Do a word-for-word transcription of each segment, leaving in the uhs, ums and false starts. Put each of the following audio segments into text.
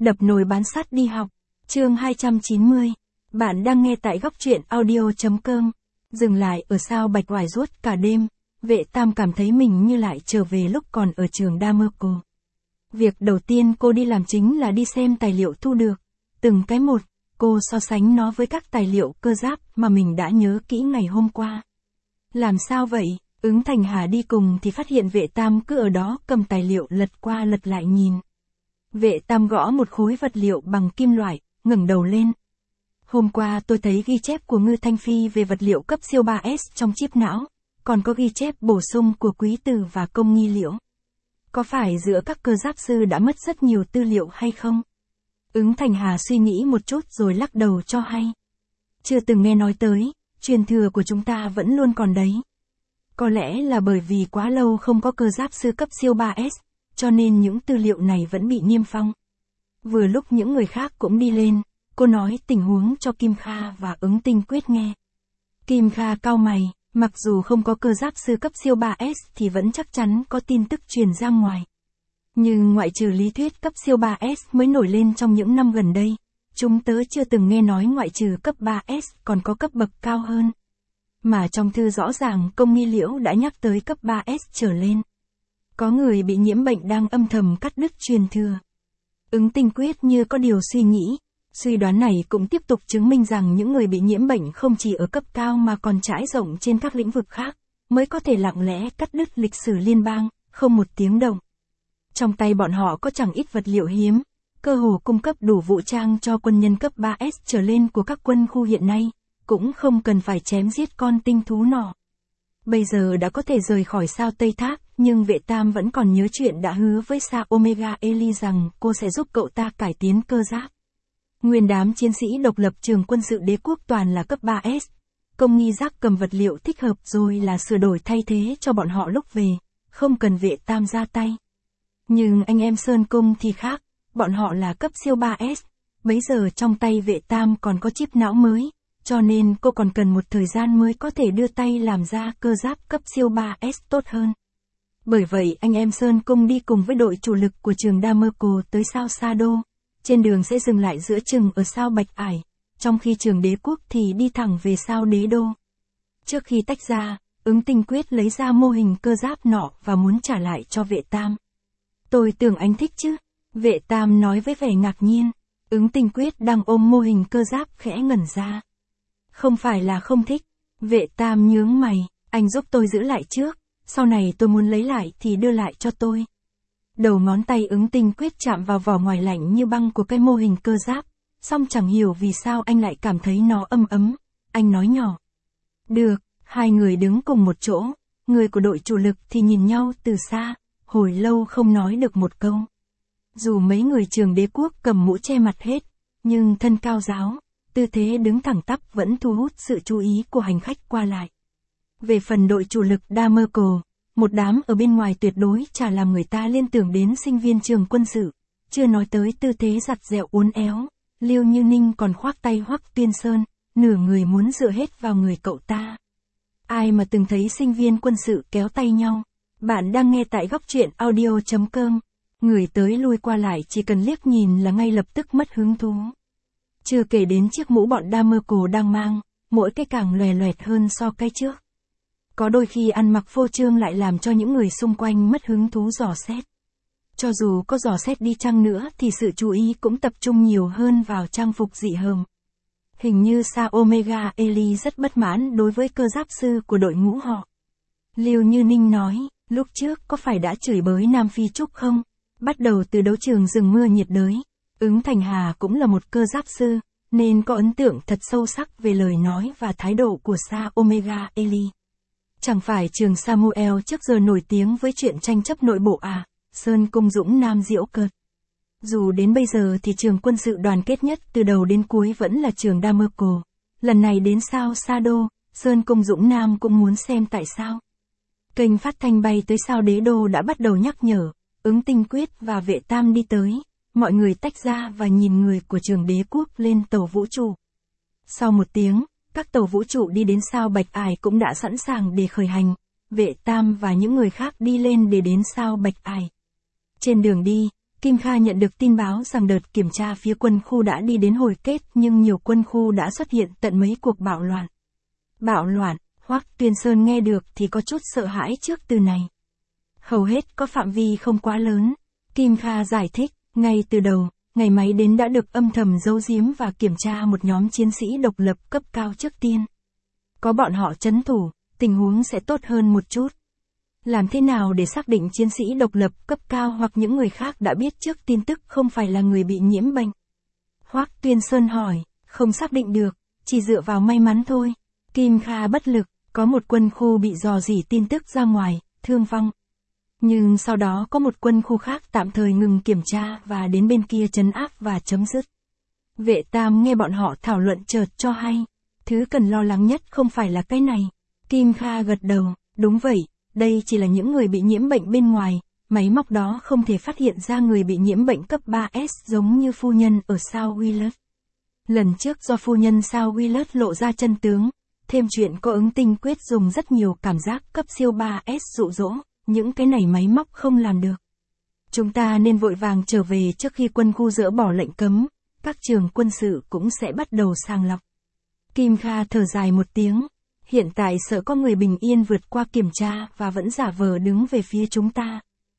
Đập nồi bán sắt đi học. Chương hai trăm chín mươi. Bạn đang nghe tại góc truyện audio chấm com. Dừng lại ở sao Bạch oải ruốt cả đêm, Vệ Tam cảm thấy mình như lại trở về lúc còn ở trường Damerco. Việc đầu tiên cô đi làm chính là đi xem tài liệu thu được. Từng cái một, cô so sánh nó với các tài liệu cơ giáp mà mình đã nhớ kỹ ngày hôm qua. Làm sao vậy? Ứng Thành Hà đi cùng thì phát hiện Vệ Tam cứ ở đó cầm tài liệu lật qua lật lại nhìn. Vệ Tam gõ một khối vật liệu bằng kim loại, ngẩng đầu lên. Hôm qua tôi thấy ghi chép của Ngư Thanh Phi về vật liệu cấp siêu ba S trong chip não, còn có ghi chép bổ sung của Quý Từ và Công Nghi Liễu. Có phải giữa các cơ giáp sư đã mất rất nhiều tư liệu hay không? Ứng Thành Hà suy nghĩ một chút rồi lắc đầu cho hay. Chưa từng nghe nói tới, truyền thừa của chúng ta vẫn luôn còn đấy. Có lẽ là bởi vì quá lâu không có cơ giáp sư cấp siêu ba S, cho nên những tư liệu này vẫn bị niêm phong. Vừa lúc những người khác cũng đi lên, cô nói tình huống cho Kim Kha và Ứng Tinh Quyết nghe. Kim Kha cau mày, mặc dù không có cơ giáp sư cấp siêu ba S thì vẫn chắc chắn có tin tức truyền ra ngoài. Nhưng ngoại trừ lý thuyết cấp siêu ba S mới nổi lên trong những năm gần đây, chúng tớ chưa từng nghe nói ngoại trừ cấp ba S còn có cấp bậc cao hơn. Mà trong thư rõ ràng Công Nghi Liễu đã nhắc tới cấp ba S trở lên. Có người bị nhiễm bệnh đang âm thầm cắt đứt truyền thừa. Ứng Tinh Quyết như có điều suy nghĩ, suy đoán này cũng tiếp tục chứng minh rằng những người bị nhiễm bệnh không chỉ ở cấp cao mà còn trải rộng trên các lĩnh vực khác, mới có thể lặng lẽ cắt đứt lịch sử liên bang, không một tiếng động. Trong tay bọn họ có chẳng ít vật liệu hiếm, cơ hồ cung cấp đủ vũ trang cho quân nhân cấp ba S trở lên của các quân khu hiện nay, cũng không cần phải chém giết con tinh thú nọ. Bây giờ đã có thể rời khỏi sao Tây Thác, nhưng Vệ Tam vẫn còn nhớ chuyện đã hứa với sao Omega Eli rằng cô sẽ giúp cậu ta cải tiến cơ giáp. Nguyên đám chiến sĩ độc lập trường quân sự đế quốc toàn là cấp ba S. Công Nghi Giác cầm vật liệu thích hợp rồi là sửa đổi thay thế cho bọn họ lúc về, không cần Vệ Tam ra tay. Nhưng anh em Sơn Cung thì khác, bọn họ là cấp siêu ba S, bấy giờ trong tay Vệ Tam còn có chip não mới, cho nên cô còn cần một thời gian mới có thể đưa tay làm ra cơ giáp cấp siêu ba S tốt hơn. Bởi vậy anh em Sơn Cung đi cùng với đội chủ lực của trường Damerco tới sao Sa Đô, trên đường sẽ dừng lại giữa chừng ở sao Bạch Ải, trong khi trường Đế Quốc thì đi thẳng về sao Đế Đô. Trước khi tách ra, Ứng Tinh Quyết lấy ra mô hình cơ giáp nọ và muốn trả lại cho Vệ Tam. Tôi tưởng anh thích chứ, Vệ Tam nói với vẻ ngạc nhiên. Ứng Tinh Quyết đang ôm mô hình cơ giáp khẽ ngẩn ra. Không phải là không thích, Vệ Tam nhướng mày, anh giúp tôi giữ lại trước, sau này tôi muốn lấy lại thì đưa lại cho tôi. Đầu ngón tay Ứng Tinh Quyết chạm vào vỏ ngoài lạnh như băng của cái mô hình cơ giáp, song chẳng hiểu vì sao anh lại cảm thấy nó ấm ấm, anh nói nhỏ. Được, hai người đứng cùng một chỗ, người của đội chủ lực thì nhìn nhau từ xa, hồi lâu không nói được một câu. Dù mấy người trường Đế Quốc cầm mũ che mặt hết, nhưng thân cao ráo, tư thế đứng thẳng tắp vẫn thu hút sự chú ý của hành khách qua lại. Về phần đội chủ lực Damerco, một đám ở bên ngoài tuyệt đối chả làm người ta liên tưởng đến sinh viên trường quân sự, chưa nói tới tư thế giặt dẹo uốn éo, Liêu Như Ninh còn khoác tay Hoắc Tuyên Sơn, nửa người muốn dựa hết vào người cậu ta. Ai mà từng thấy sinh viên quân sự kéo tay nhau? Bạn đang nghe tại góc truyện audio chấm com. Người tới lui qua lại chỉ cần liếc nhìn là ngay lập tức mất hứng thú. Chưa kể đến chiếc mũ bọn Damerco đang mang, mỗi cái càng lòe loẹt hơn so cái trước. Có đôi khi ăn mặc phô trương lại làm cho những người xung quanh mất hứng thú dò xét. Cho dù có dò xét đi chăng nữa thì sự chú ý cũng tập trung nhiều hơn vào trang phục dị hợm. Hình như sao Omega Eli rất bất mãn đối với cơ giáp sư của đội ngũ họ. Liêu Như Ninh nói, lúc trước có phải đã chửi bới Nam Phi Trúc không? Bắt đầu từ đấu trường rừng mưa nhiệt đới, Ứng Thành Hà cũng là một cơ giáp sư, nên có ấn tượng thật sâu sắc về lời nói và thái độ của sao Omega Eli. Chẳng phải trường Samuel trước giờ nổi tiếng với chuyện tranh chấp nội bộ à? Sơn Cung Dũng Nam giễu cợt. Dù đến bây giờ thì trường quân sự đoàn kết nhất từ đầu đến cuối vẫn là trường Damerco. Lần này đến sao Sa Đô, Sơn Cung Dũng Nam cũng muốn xem tại sao. Kênh phát thanh bay tới sao Đế Đô đã bắt đầu nhắc nhở, Ứng Tinh Quyết và Vệ Tam đi tới, mọi người tách ra và nhìn người của trường Đế Quốc lên tàu vũ trụ. Sau một tiếng, các tàu vũ trụ đi đến sao Bạch Ải cũng đã sẵn sàng để khởi hành, Vệ Tam và những người khác đi lên để đến sao Bạch Ải. Trên đường đi, Kim Kha nhận được tin báo rằng đợt kiểm tra phía quân khu đã đi đến hồi kết nhưng nhiều quân khu đã xuất hiện tận mấy cuộc bạo loạn. Bạo loạn, Hoắc Tuyên Sơn nghe được thì có chút sợ hãi trước từ này. Hầu hết có phạm vi không quá lớn. Kim Kha giải thích, ngay từ đầu, ngày máy đến đã được âm thầm giấu giếm và kiểm tra một nhóm chiến sĩ độc lập cấp cao trước tiên. Có bọn họ trấn thủ, tình huống sẽ tốt hơn một chút. Làm thế nào để xác định chiến sĩ độc lập cấp cao hoặc những người khác đã biết trước tin tức không phải là người bị nhiễm bệnh? Hoắc Tuyên Sơn hỏi, không xác định được, chỉ dựa vào may mắn thôi. Kim Kha bất lực, có một quân khu bị dò dỉ tin tức ra ngoài, thương vong. Nhưng sau đó có một quân khu khác tạm thời ngừng kiểm tra và đến bên kia trấn áp và chấm dứt. Vệ Tam nghe bọn họ thảo luận chợt cho hay, thứ cần lo lắng nhất không phải là cái này. Kim Kha gật đầu, đúng vậy, đây chỉ là những người bị nhiễm bệnh bên ngoài, máy móc đó không thể phát hiện ra người bị nhiễm bệnh cấp ba S giống như phu nhân ở South Willard. Lần trước do phu nhân South Willard lộ ra chân tướng, thêm chuyện có ứng tinh quyết dùng rất nhiều cảm giác cấp siêu ba S dụ dỗ, những cái này máy móc không làm được. Chúng ta nên vội vàng trở về trước khi quân khu dỡ bỏ lệnh cấm, các trường quân sự cũng sẽ bắt đầu sàng lọc. Kim Kha thở dài một tiếng, hiện tại sợ có người bình yên vượt qua kiểm tra và vẫn giả vờ đứng về phía chúng ta.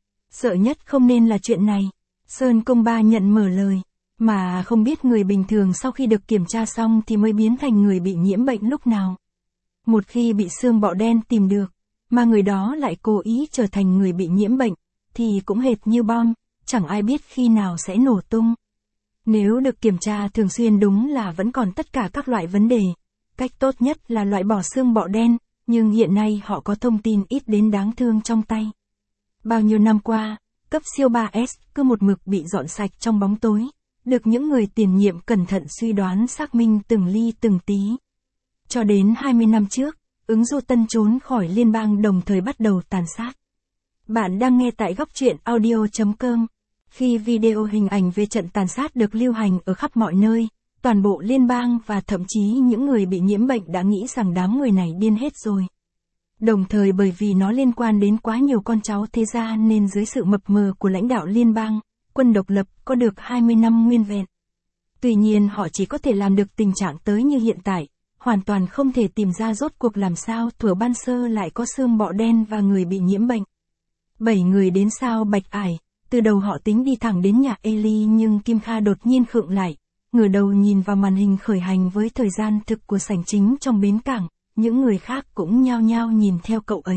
Sợ nhất không nên là chuyện này. Sơn Công Ba nhận mở lời, mà không biết người bình thường sau khi được kiểm tra xong thì mới biến thành người bị nhiễm bệnh lúc nào. Một khi bị xương bọ đen tìm được, mà người đó lại cố ý trở thành người bị nhiễm bệnh, thì cũng hệt như bom, chẳng ai biết khi nào sẽ nổ tung. Nếu được kiểm tra thường xuyên đúng là vẫn còn tất cả các loại vấn đề. Cách tốt nhất là loại bỏ xương bọ đen, nhưng hiện nay họ có thông tin ít đến đáng thương trong tay. Bao nhiêu năm qua, cấp siêu ba S cứ một mực bị dọn sạch trong bóng tối, được những người tiền nhiệm cẩn thận suy đoán xác minh từng ly từng tí. Cho đến hai mươi năm trước, ứng du tân trốn khỏi liên bang đồng thời bắt đầu tàn sát. Bạn đang nghe tại góc truyện audio chấm com. Khi video hình ảnh về trận tàn sát được lưu hành ở khắp mọi nơi, toàn bộ liên bang và thậm chí những người bị nhiễm bệnh đã nghĩ rằng đám người này điên hết rồi. Đồng thời bởi vì nó liên quan đến quá nhiều con cháu thế gia nên dưới sự mập mờ của lãnh đạo liên bang, quân độc lập có được hai mươi năm nguyên vẹn. Tuy nhiên họ chỉ có thể làm được tình trạng tới như hiện tại, hoàn toàn không thể tìm ra rốt cuộc làm sao thuở ban sơ lại có xương bọ đen và người bị nhiễm bệnh. Bảy người đến sao Bạch Ải, từ đầu họ tính đi thẳng đến nhà Eli nhưng Kim Kha đột nhiên khựng lại, ngửa đầu nhìn vào màn hình khởi hành với thời gian thực của sảnh chính trong bến cảng, những người khác cũng nhao nhao nhìn theo cậu ấy.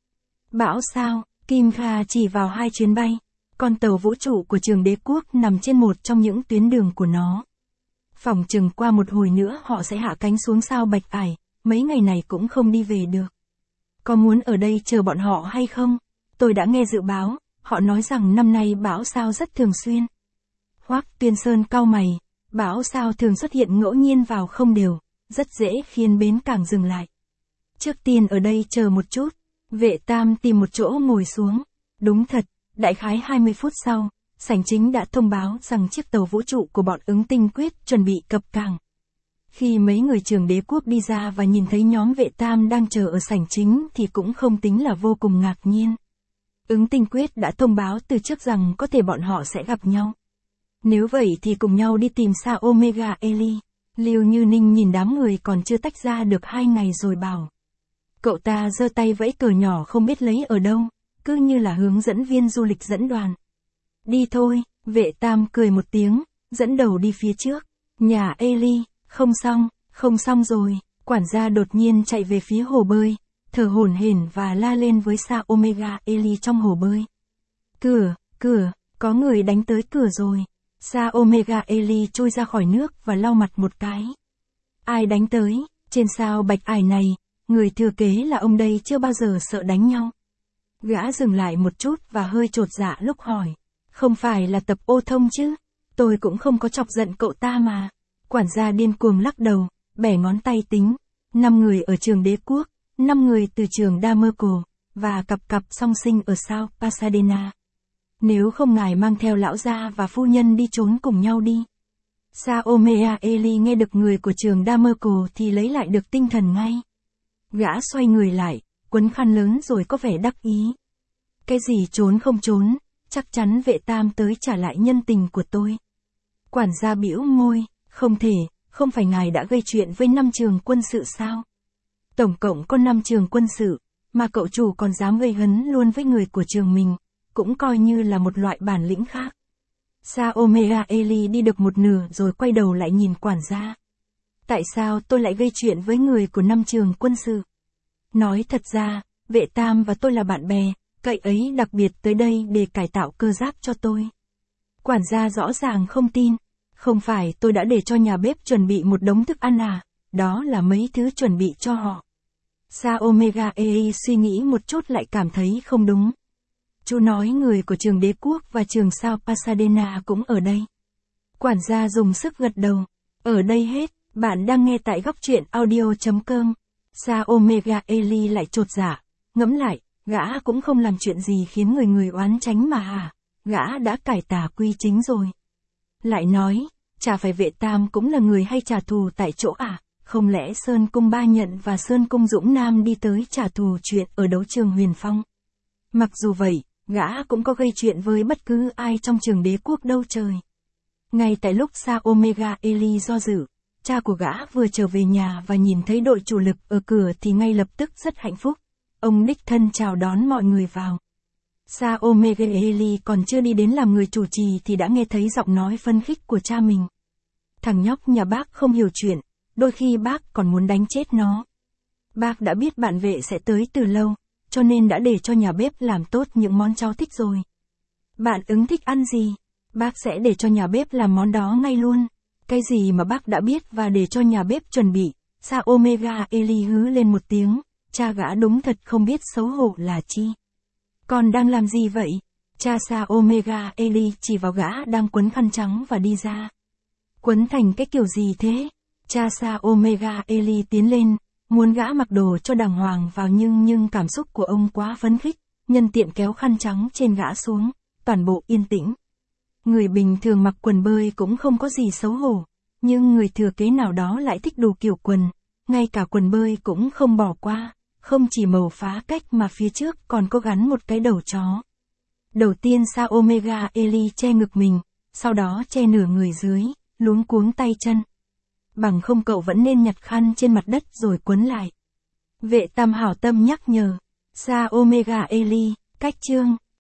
Bão sao, Kim Kha chỉ vào hai chuyến bay, con tàu vũ trụ của trường đế quốc nằm trên một trong những tuyến đường của nó. Phỏng chừng qua một hồi nữa họ sẽ hạ cánh xuống sao Bạch Ải, mấy ngày này cũng không đi về được. Có muốn ở đây chờ bọn họ hay không? Tôi đã nghe dự báo, họ nói rằng năm nay bão sao rất thường xuyên. Hoắc Tuyên Sơn cau mày, bão sao thường xuất hiện ngẫu nhiên vào không đều, rất dễ khiến bến cảng dừng lại. Trước tiên ở đây chờ một chút, Vệ Tam tìm một chỗ ngồi xuống. Đúng thật, đại khái hai mươi phút sau, sảnh chính đã thông báo rằng chiếc tàu vũ trụ của bọn ứng tinh quyết chuẩn bị cập cảng. Khi mấy người trường đế quốc đi ra và nhìn thấy nhóm Vệ Tam đang chờ ở sảnh chính thì cũng không tính là vô cùng ngạc nhiên. Ứng tinh quyết đã thông báo từ trước rằng có thể bọn họ sẽ gặp nhau. Nếu vậy thì cùng nhau đi tìm Sa Omega Eli. Lưu Như Ninh nhìn đám người còn chưa tách ra được hai ngày rồi bảo. Cậu ta giơ tay vẫy cờ nhỏ không biết lấy ở đâu, cứ như là hướng dẫn viên du lịch dẫn đoàn. Đi thôi, Vệ Tam cười một tiếng, dẫn đầu đi phía trước. Nhà Eli, không xong, không xong rồi. Quản gia đột nhiên chạy về phía hồ bơi, thở hổn hển và la lên với Sa Omega Eli trong hồ bơi. Cửa, cửa, có người đánh tới cửa rồi. Sa Omega Eli trôi ra khỏi nước và lau mặt một cái. Ai đánh tới? Trên sao Bạch Ải này, người thừa kế là ông đây chưa bao giờ sợ đánh nhau. Gã dừng lại một chút và hơi chột dạ lúc hỏi. Không phải là Tập Ô Thông chứ? Tôi cũng không có chọc giận cậu ta mà. Quản gia điên cuồng lắc đầu, bẻ ngón tay tính. Năm người ở trường đế quốc, năm người từ trường Damerco, và cặp cặp song sinh ở sao Pasadena. Nếu không ngài mang theo lão gia và phu nhân đi trốn cùng nhau đi. Sa Omega Eli nghe được người của trường Damerco thì lấy lại được tinh thần ngay. Gã xoay người lại, quấn khăn lớn rồi có vẻ đắc ý. Cái gì trốn không trốn, chắc chắn vệ tam tới trả lại nhân tình của tôi. Quản gia bĩu môi, không thể, không phải ngài đã gây chuyện với năm trường quân sự sao? Tổng cộng có năm trường quân sự, mà cậu chủ còn dám gây hấn luôn với người của trường mình, cũng coi như là một loại bản lĩnh khác. Saomega Eli đi được một nửa rồi quay đầu lại nhìn quản gia. Tại sao tôi lại gây chuyện với người của năm trường quân sự? Nói thật ra, vệ tam và tôi là bạn bè, cậy ấy đặc biệt tới đây để cải tạo cơ giáp cho tôi. Quản gia rõ ràng không tin. Không phải tôi đã để cho nhà bếp chuẩn bị một đống thức ăn à, đó là mấy thứ chuẩn bị cho họ. Saomega Eli suy nghĩ một chút lại cảm thấy không đúng. Chú nói người của trường đế quốc và trường sao Pasadena cũng ở đây. Quản gia dùng sức gật đầu. Ở đây hết, bạn đang nghe tại góc truyện audio.com. Saomega Eli lại chột dạ, ngẫm lại, gã cũng không làm chuyện gì khiến người người oán tránh mà hả, gã đã cải tà quy chính rồi. Lại nói, chả phải vệ tam cũng là người hay trả thù tại chỗ à, không lẽ Sơn Cung Ba Nhận và Sơn Cung Dũng Nam đi tới trả thù chuyện ở đấu trường Huyền Phong. Mặc dù vậy, gã cũng có gây chuyện với bất cứ ai trong trường đế quốc đâu trời. Ngay tại lúc Saomega Eli do dự, cha của gã vừa trở về nhà và nhìn thấy đội chủ lực ở cửa thì ngay lập tức rất hạnh phúc. Ông đích thân chào đón mọi người vào. Saomega Eli còn chưa đi đến làm người chủ trì thì đã nghe thấy giọng nói phấn khích của cha mình. Thằng nhóc nhà bác không hiểu chuyện, đôi khi bác còn muốn đánh chết nó. Bác đã biết bạn vệ sẽ tới từ lâu, cho nên đã để cho nhà bếp làm tốt những món cháu thích rồi. Bạn ứng thích ăn gì? Bác sẽ để cho nhà bếp làm món đó ngay luôn. Cái gì mà bác đã biết và để cho nhà bếp chuẩn bị. Saomega Eli hứ lên một tiếng, cha gã đúng thật không biết xấu hổ là chi. Con đang làm gì vậy? Cha Saomega Eli chỉ vào gã đang quấn khăn trắng và đi ra. Quấn thành cái kiểu gì thế? Cha Saomega Eli tiến lên, muốn gã mặc đồ cho đàng hoàng vào nhưng nhưng cảm xúc của ông quá phấn khích, nhân tiện kéo khăn trắng trên gã xuống, toàn bộ yên tĩnh. Người bình thường mặc quần bơi cũng không có gì xấu hổ, nhưng người thừa kế nào đó lại thích đủ kiểu quần, ngay cả quần bơi cũng không bỏ qua, không chỉ màu phá cách mà phía trước còn có gắn một cái đầu chó. Đầu tiên Saomega Eli che ngực mình, sau đó che nửa người dưới, luống cuống tay chân. Bằng không cậu vẫn nên nhặt khăn trên mặt đất rồi quấn lại. Vệ tam hảo tâm nhắc nhở. Saomega Eli, cách chương.